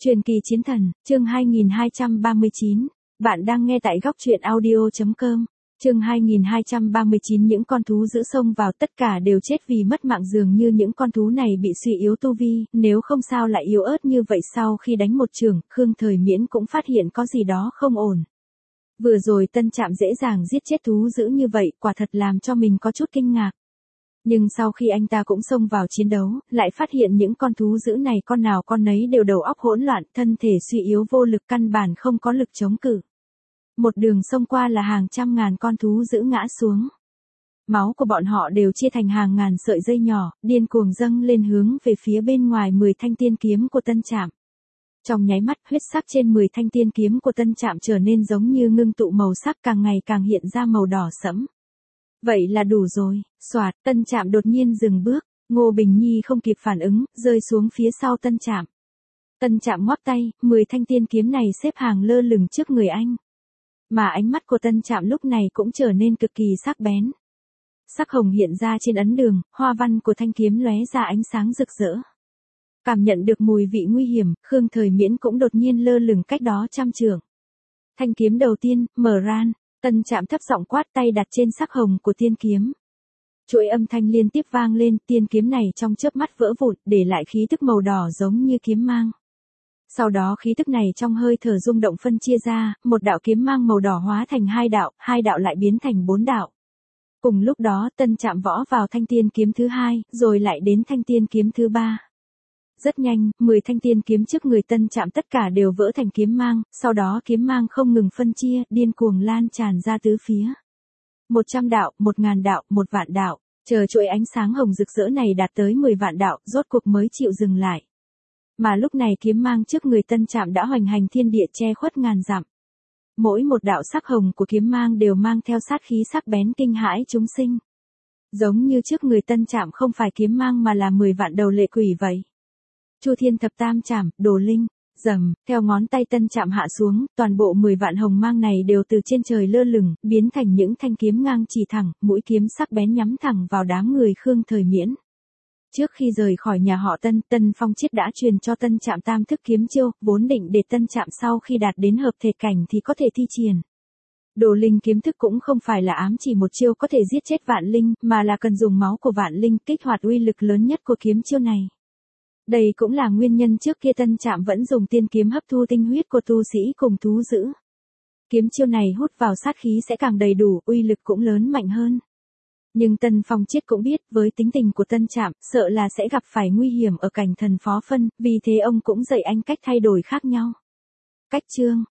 Truyền kỳ chiến thần, chương 2239. Bạn đang nghe tại góc truyện audio.com. Chương 2239. Những con thú giữ sông vào tất cả đều chết vì mất mạng, dường như những con thú này bị suy yếu tu vi, nếu không sao lại yếu ớt như vậy. Sau khi đánh một chưởng, Khương Thời Miễn cũng phát hiện có gì đó không ổn. Vừa rồi Tân Trạm dễ dàng giết chết thú dữ như vậy, quả thật làm cho mình có chút kinh ngạc. Nhưng sau khi anh ta cũng xông vào chiến đấu, lại phát hiện những con thú dữ này con nào con nấy đều đầu óc hỗn loạn, thân thể suy yếu vô lực, căn bản không có lực chống cự. Một đường xông qua là hàng trăm ngàn con thú dữ ngã xuống. Máu của bọn họ đều chia thành hàng ngàn sợi dây nhỏ, điên cuồng dâng lên hướng về phía bên ngoài 10 thanh tiên kiếm của Tân Trạm. Trong nháy mắt, huyết sắc trên 10 thanh tiên kiếm của Tân Trạm trở nên giống như ngưng tụ màu sắc, càng ngày càng hiện ra màu đỏ sẫm. Vậy là đủ rồi. Soạt, Tân Trạm đột nhiên dừng bước, Ngô Bình Nhi không kịp phản ứng, rơi xuống phía sau Tân Trạm. Tân Trạm ngoắc tay, 10 thanh tiên kiếm này xếp hàng lơ lửng trước người anh. Mà ánh mắt của Tân Trạm lúc này cũng trở nên cực kỳ sắc bén. Sắc hồng hiện ra trên ấn đường, hoa văn của thanh kiếm lóe ra ánh sáng rực rỡ. Cảm nhận được mùi vị nguy hiểm, Khương Thời Miễn cũng đột nhiên lơ lửng cách đó trăm trượng. Thanh kiếm đầu tiên, mở ran. Tân Trạm thấp giọng quát, tay đặt trên sắc hồng của tiên kiếm. Chuỗi âm thanh liên tiếp vang lên, tiên kiếm này trong chớp mắt vỡ vụn, để lại khí tức màu đỏ giống như kiếm mang. Sau đó khí tức này trong hơi thở rung động phân chia ra, một đạo kiếm mang màu đỏ hóa thành hai đạo lại biến thành 4 đạo. Cùng lúc đó Tân Trạm võ vào thanh tiên kiếm thứ 2, rồi lại đến thanh tiên kiếm thứ 3. Rất nhanh, 10 thanh tiên kiếm trước người Tân Trạm tất cả đều vỡ thành kiếm mang, sau đó kiếm mang không ngừng phân chia, điên cuồng lan tràn ra tứ phía. 100 đạo, 1000 đạo, 1 vạn đạo, chờ chuỗi ánh sáng hồng rực rỡ này đạt tới 10 vạn đạo, rốt cuộc mới chịu dừng lại. Mà lúc này kiếm mang trước người Tân Trạm đã hoành hành thiên địa, che khuất ngàn dặm. Mỗi một đạo sắc hồng của kiếm mang đều mang theo sát khí sắc bén kinh hãi chúng sinh. Giống như trước người Tân Trạm không phải kiếm mang mà là 10 vạn đầu lệ quỷ vậy. Chu Thiên Thập Tam Trảm, Đồ Linh, rầm, theo ngón tay Tân Trạm hạ xuống, toàn bộ 10 vạn hồng mang này đều từ trên trời lơ lửng, biến thành những thanh kiếm ngang chỉ thẳng, mũi kiếm sắc bén nhắm thẳng vào đám người Khương Thời Miễn. Trước khi rời khỏi nhà họ Tân, Tân Phong Chiết đã truyền cho Tân Trạm tam thức kiếm chiêu, vốn định để Tân Trạm sau khi đạt đến hợp thể cảnh thì có thể thi triển. Đồ Linh kiếm thức cũng không phải là ám chỉ một chiêu có thể giết chết vạn linh, mà là cần dùng máu của vạn linh kích hoạt uy lực lớn nhất của kiếm chiêu này. Đây cũng là nguyên nhân trước kia Tân Trạm vẫn dùng tiên kiếm hấp thu tinh huyết của tu sĩ cùng thú dữ. Kiếm chiêu này hút vào sát khí sẽ càng đầy đủ, uy lực cũng lớn mạnh hơn. Nhưng Tân Phong Chiết cũng biết, với tính tình của Tân Trạm, sợ là sẽ gặp phải nguy hiểm ở cảnh thần phó phân, vì thế ông cũng dạy anh cách thay đổi khác nhau. Cách chương,